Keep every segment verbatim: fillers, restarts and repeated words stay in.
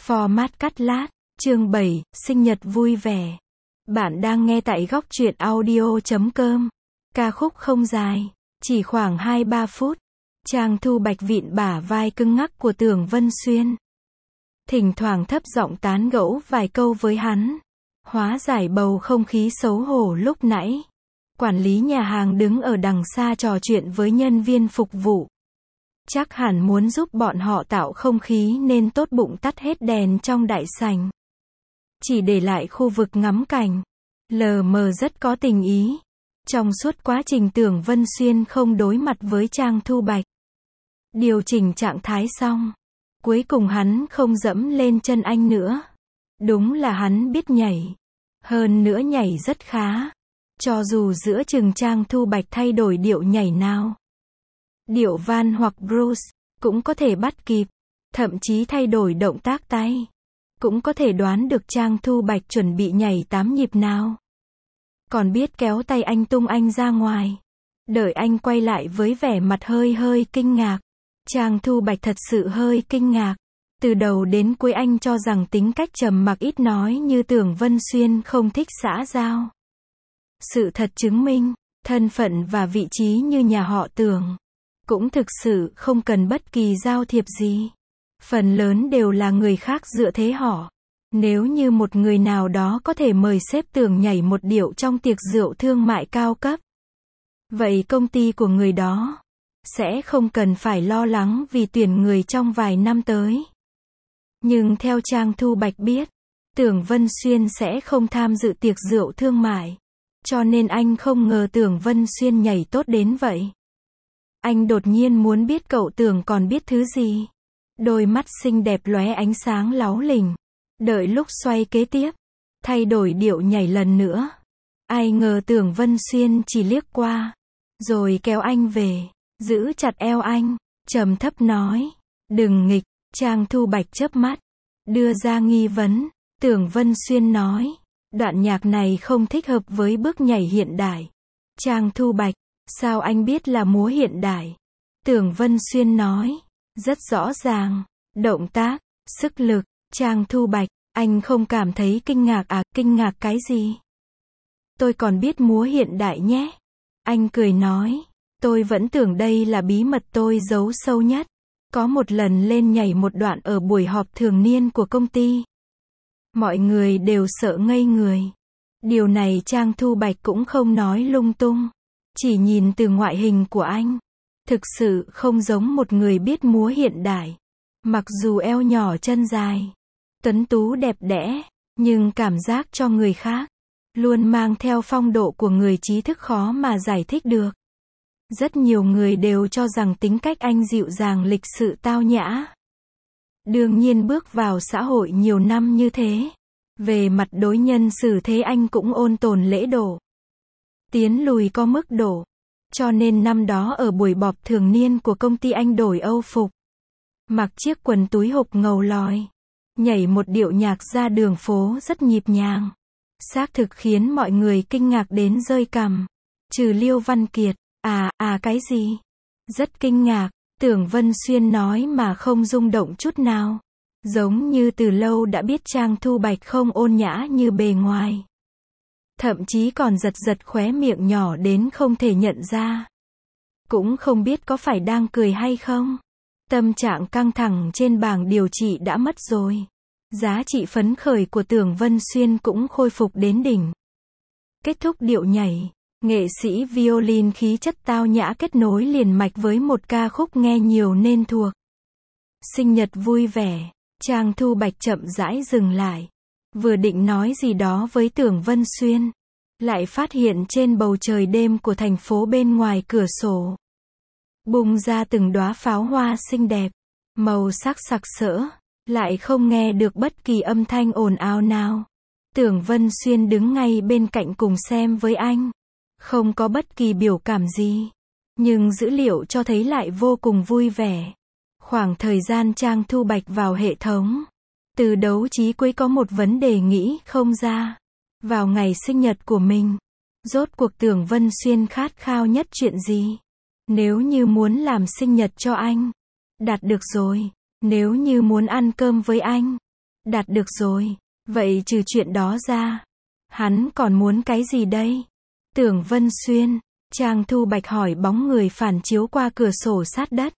Format cắt lát, chương bảy, sinh nhật vui vẻ. Bạn đang nghe tại góc truyện audio chấm com. Ca khúc không dài, chỉ khoảng hai ba phút. Trang Thu Bạch vịn bả vai cứng ngắc của Tưởng Vân Xuyên. Thỉnh thoảng thấp giọng tán gẫu vài câu với hắn. Hóa giải bầu không khí xấu hổ lúc nãy. Quản lý nhà hàng đứng ở đằng xa trò chuyện với nhân viên phục vụ. Chắc hẳn muốn giúp bọn họ tạo không khí nên tốt bụng tắt hết đèn trong đại sảnh. Chỉ để lại khu vực ngắm cảnh. Lờ mờ rất có tình ý. Trong suốt quá trình Tưởng Vân Xuyên không đối mặt với Trang Thu Bạch. Điều chỉnh trạng thái xong. Cuối cùng hắn không dẫm lên chân anh nữa. Đúng là hắn biết nhảy. Hơn nữa nhảy rất khá. Cho dù giữa chừng Trang Thu Bạch thay đổi điệu nhảy nào. Điệu van hoặc Bruce, cũng có thể bắt kịp. Thậm chí thay đổi động tác tay. Cũng có thể đoán được Trang Thu Bạch chuẩn bị nhảy tám nhịp nào. Còn biết kéo tay anh tung anh ra ngoài. Đợi anh quay lại với vẻ mặt hơi hơi kinh ngạc. Trang Thu Bạch thật sự hơi kinh ngạc. Từ đầu đến cuối anh cho rằng tính cách trầm mặc ít nói như Tưởng Vân Xuyên không thích xã giao. Sự thật chứng minh, thân phận và vị trí như nhà họ Tưởng. Cũng thực sự không cần bất kỳ giao thiệp gì. Phần lớn đều là người khác dựa thế họ. Nếu như một người nào đó có thể mời sếp Tưởng nhảy một điệu trong tiệc rượu thương mại cao cấp. Vậy công ty của người đó sẽ không cần phải lo lắng vì tuyển người trong vài năm tới. Nhưng theo Trang Thu Bạch biết, Tưởng Vân Xuyên sẽ không tham dự tiệc rượu thương mại. Cho nên anh không ngờ Tưởng Vân Xuyên nhảy tốt đến vậy. Anh đột nhiên muốn biết cậu Tưởng còn biết thứ gì. Đôi mắt xinh đẹp lóe ánh sáng láu lình. Đợi lúc xoay kế tiếp, thay đổi điệu nhảy lần nữa. Ai ngờ Tưởng Vân Xuyên chỉ liếc qua, rồi kéo anh về, giữ chặt eo anh, trầm thấp nói, đừng nghịch. Trang Thu Bạch chớp mắt, đưa ra nghi vấn. Tưởng Vân Xuyên nói, đoạn nhạc này không thích hợp với bước nhảy hiện đại. Trang Thu Bạch, sao anh biết là múa hiện đại? Tưởng Vân Xuyên nói, rất rõ ràng, động tác, sức lực. Trang Thu Bạch, anh không cảm thấy kinh ngạc à? Kinh ngạc cái gì? Tôi còn biết múa hiện đại nhé. Anh cười nói, tôi vẫn tưởng đây là bí mật tôi giấu sâu nhất. Có một lần lên nhảy một đoạn ở buổi họp thường niên của công ty. Mọi người đều sợ ngây người. Điều này Trang Thu Bạch cũng không nói lung tung. Chỉ nhìn từ ngoại hình của anh. Thực sự không giống một người biết múa hiện đại. Mặc dù eo nhỏ chân dài. Tuấn tú đẹp đẽ. Nhưng cảm giác cho người khác. Luôn mang theo phong độ của người trí thức khó mà giải thích được. Rất nhiều người đều cho rằng tính cách anh dịu dàng lịch sự tao nhã. Đương nhiên bước vào xã hội nhiều năm như thế. Về mặt đối nhân xử thế anh cũng ôn tồn lễ độ. Tiến lùi có mức độ. Cho nên năm đó ở buổi họp thường niên của công ty anh đổi âu phục. Mặc chiếc quần túi hộp ngầu lòi. Nhảy một điệu nhạc ra đường phố rất nhịp nhàng. Xác thực khiến mọi người kinh ngạc đến rơi cằm. Trừ Liêu Văn Kiệt. À, à cái gì? Rất kinh ngạc, Tưởng Vân Xuyên nói mà không rung động chút nào. Giống như từ lâu đã biết Trang Thu Bạch không ôn nhã như bề ngoài. Thậm chí còn giật giật khóe miệng nhỏ đến không thể nhận ra. Cũng không biết có phải đang cười hay không. Tâm trạng căng thẳng trên bảng điều trị đã mất rồi. Giá trị phấn khởi của Tưởng Vân Xuyên cũng khôi phục đến đỉnh. Kết thúc điệu nhảy. Nghệ sĩ violin khí chất tao nhã kết nối liền mạch với một ca khúc nghe nhiều nên thuộc. Sinh nhật vui vẻ. Trang Thu Bạch chậm rãi dừng lại. Vừa định nói gì đó với Tưởng Vân Xuyên. Lại phát hiện trên bầu trời đêm của thành phố bên ngoài cửa sổ. Bùng ra từng đóa pháo hoa xinh đẹp. Màu sắc sặc sỡ. Lại không nghe được bất kỳ âm thanh ồn ào nào. Tưởng Vân Xuyên đứng ngay bên cạnh cùng xem với anh. Không có bất kỳ biểu cảm gì. Nhưng dữ liệu cho thấy lại vô cùng vui vẻ. Khoảng thời gian Trang Thu Bạch vào hệ thống. Từ đấu chí cuối có một vấn đề nghĩ không ra. Vào ngày sinh nhật của mình. Rốt cuộc Tưởng Vân Xuyên khát khao nhất chuyện gì? Nếu như muốn làm sinh nhật cho anh. Đạt được rồi. Nếu như muốn ăn cơm với anh. Đạt được rồi. Vậy trừ chuyện đó ra, hắn còn muốn cái gì đây? Tưởng Vân Xuyên. Trang Thu Bạch hỏi bóng người phản chiếu qua cửa sổ sát đất.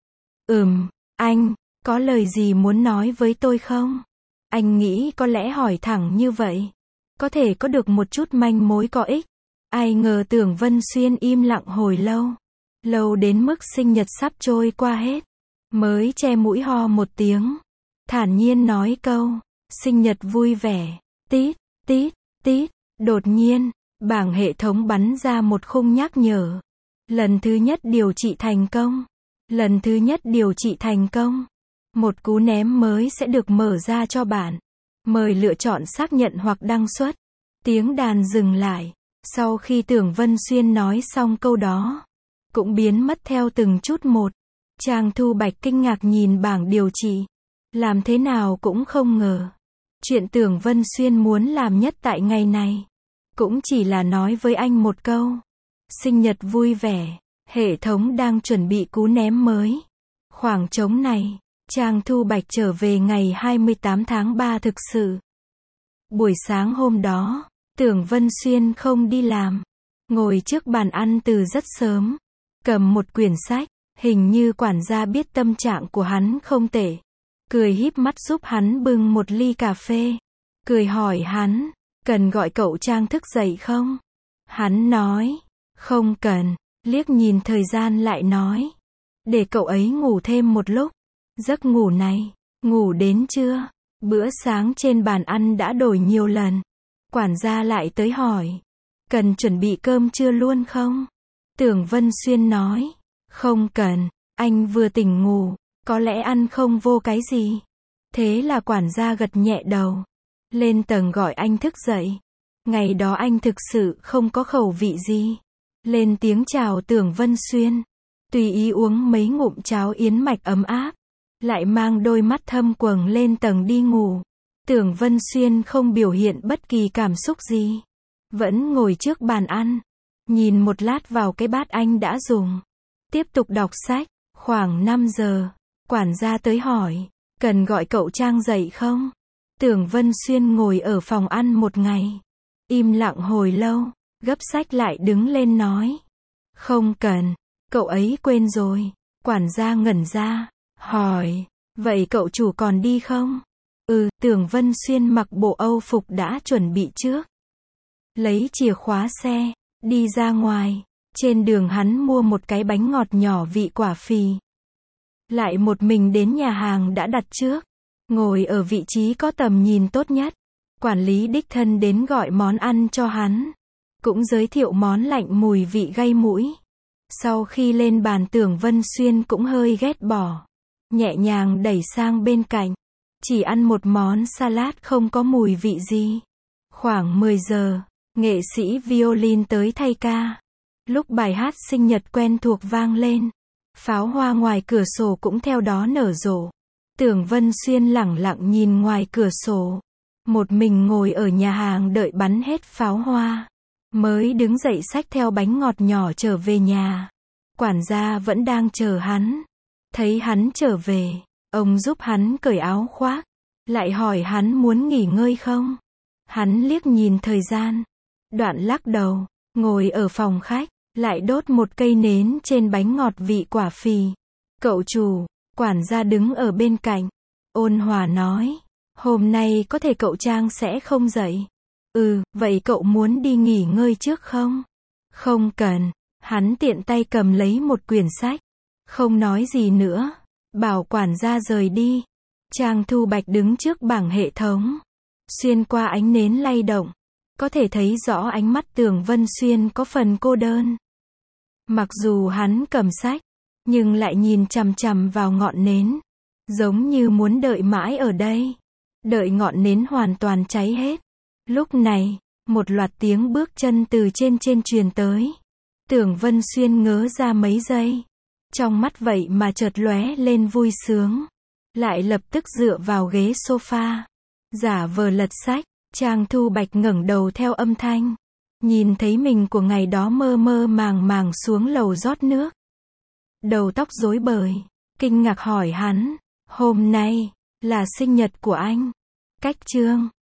Ừm, anh, có lời gì muốn nói với tôi không? Anh nghĩ có lẽ hỏi thẳng như vậy, có thể có được một chút manh mối có ích. Ai ngờ Tưởng Vân Xuyên im lặng hồi lâu. Lâu đến mức sinh nhật sắp trôi qua hết. Mới che mũi ho một tiếng. Thản nhiên nói câu, sinh nhật vui vẻ. Tít, tít, tít. Đột nhiên, bảng hệ thống bắn ra một khung nhắc nhở. Lần thứ nhất điều trị thành công. Lần thứ nhất điều trị thành công. Một cú ném mới sẽ được mở ra cho bạn. Mời lựa chọn xác nhận hoặc đăng xuất. Tiếng đàn dừng lại. Sau khi Tưởng Vân Xuyên nói xong câu đó, cũng biến mất theo từng chút một. Trang Thu Bạch kinh ngạc nhìn bảng điều trị. Làm thế nào cũng không ngờ. Chuyện Tưởng Vân Xuyên muốn làm nhất tại ngày này, cũng chỉ là nói với anh một câu. Sinh nhật vui vẻ. Hệ thống đang chuẩn bị cú ném mới. Khoảng trống này, Trang Thu Bạch trở về ngày hai mươi tám tháng ba thực sự. Buổi sáng hôm đó, Tưởng Vân Xuyên không đi làm. Ngồi trước bàn ăn từ rất sớm. Cầm một quyển sách. Hình như quản gia biết tâm trạng của hắn không tệ. Cười híp mắt giúp hắn bưng một ly cà phê. Cười hỏi hắn, cần gọi cậu Trang thức dậy không? Hắn nói, không cần. Liếc nhìn thời gian lại nói, để cậu ấy ngủ thêm một lúc. Giấc ngủ này, ngủ đến trưa. Bữa sáng trên bàn ăn đã đổi nhiều lần. Quản gia lại tới hỏi, cần chuẩn bị cơm trưa luôn không? Tưởng Vân Xuyên nói, không cần, anh vừa tỉnh ngủ, có lẽ ăn không vô cái gì. Thế là quản gia gật nhẹ đầu. Lên tầng gọi anh thức dậy. Ngày đó anh thực sự không có khẩu vị gì. Lên tiếng chào Tưởng Vân Xuyên. Tùy ý uống mấy ngụm cháo yến mạch ấm áp. Lại mang đôi mắt thâm quầng lên tầng đi ngủ. Tưởng Vân Xuyên không biểu hiện bất kỳ cảm xúc gì. Vẫn ngồi trước bàn ăn. Nhìn một lát vào cái bát anh đã dùng. Tiếp tục đọc sách. Khoảng năm giờ. Quản gia tới hỏi. Cần gọi cậu Trang dậy không? Tưởng Vân Xuyên ngồi ở phòng ăn một ngày. Im lặng hồi lâu. Gấp sách lại đứng lên nói. Không cần. Cậu ấy quên rồi. Quản gia ngẩn ra. Hỏi. Vậy cậu chủ còn đi không? Ừ, Tưởng Vân Xuyên mặc bộ âu phục đã chuẩn bị trước. Lấy chìa khóa xe. Đi ra ngoài. Trên đường hắn mua một cái bánh ngọt nhỏ vị quả phì. Lại một mình đến nhà hàng đã đặt trước. Ngồi ở vị trí có tầm nhìn tốt nhất. Quản lý đích thân đến gọi món ăn cho hắn. Cũng giới thiệu món lạnh mùi vị gây mũi. Sau khi lên bàn Tưởng Vân Xuyên cũng hơi ghét bỏ. Nhẹ nhàng đẩy sang bên cạnh. Chỉ ăn một món salad không có mùi vị gì. Khoảng mười giờ, nghệ sĩ violin tới thay ca. Lúc bài hát sinh nhật quen thuộc vang lên, pháo hoa ngoài cửa sổ cũng theo đó nở rộ. Tưởng Vân Xuyên lẳng lặng nhìn ngoài cửa sổ. Một mình ngồi ở nhà hàng đợi bắn hết pháo hoa. Mới đứng dậy xách theo bánh ngọt nhỏ trở về nhà. Quản gia vẫn đang chờ hắn. Thấy hắn trở về, ông giúp hắn cởi áo khoác. Lại hỏi hắn muốn nghỉ ngơi không? Hắn liếc nhìn thời gian. Đoạn lắc đầu, ngồi ở phòng khách, lại đốt một cây nến trên bánh ngọt vị quả phì. Cậu chủ, quản gia đứng ở bên cạnh. Ôn hòa nói, hôm nay có thể cậu Trang sẽ không dậy. Ừ, vậy cậu muốn đi nghỉ ngơi trước không? Không cần. Hắn tiện tay cầm lấy một quyển sách. Không nói gì nữa. Bảo quản gia rời đi. Trang Thu Bạch đứng trước bảng hệ thống. Xuyên qua ánh nến lay động. Có thể thấy rõ ánh mắt Tưởng Vân Xuyên có phần cô đơn. Mặc dù hắn cầm sách, nhưng lại nhìn chằm chằm vào ngọn nến. Giống như muốn đợi mãi ở đây. Đợi ngọn nến hoàn toàn cháy hết. Lúc này, một loạt tiếng bước chân từ trên trên truyền tới. Tưởng Vân Xuyên ngớ ra mấy giây. Trong mắt vậy mà chợt lóe lên vui sướng. Lại lập tức dựa vào ghế sofa. Giả vờ lật sách. Trang Thu Bạch ngẩng đầu theo âm thanh. Nhìn thấy mình của ngày đó mơ mơ màng màng xuống lầu rót nước. Đầu tóc rối bời. Kinh ngạc hỏi hắn. Hôm nay, là sinh nhật của anh. cách chương.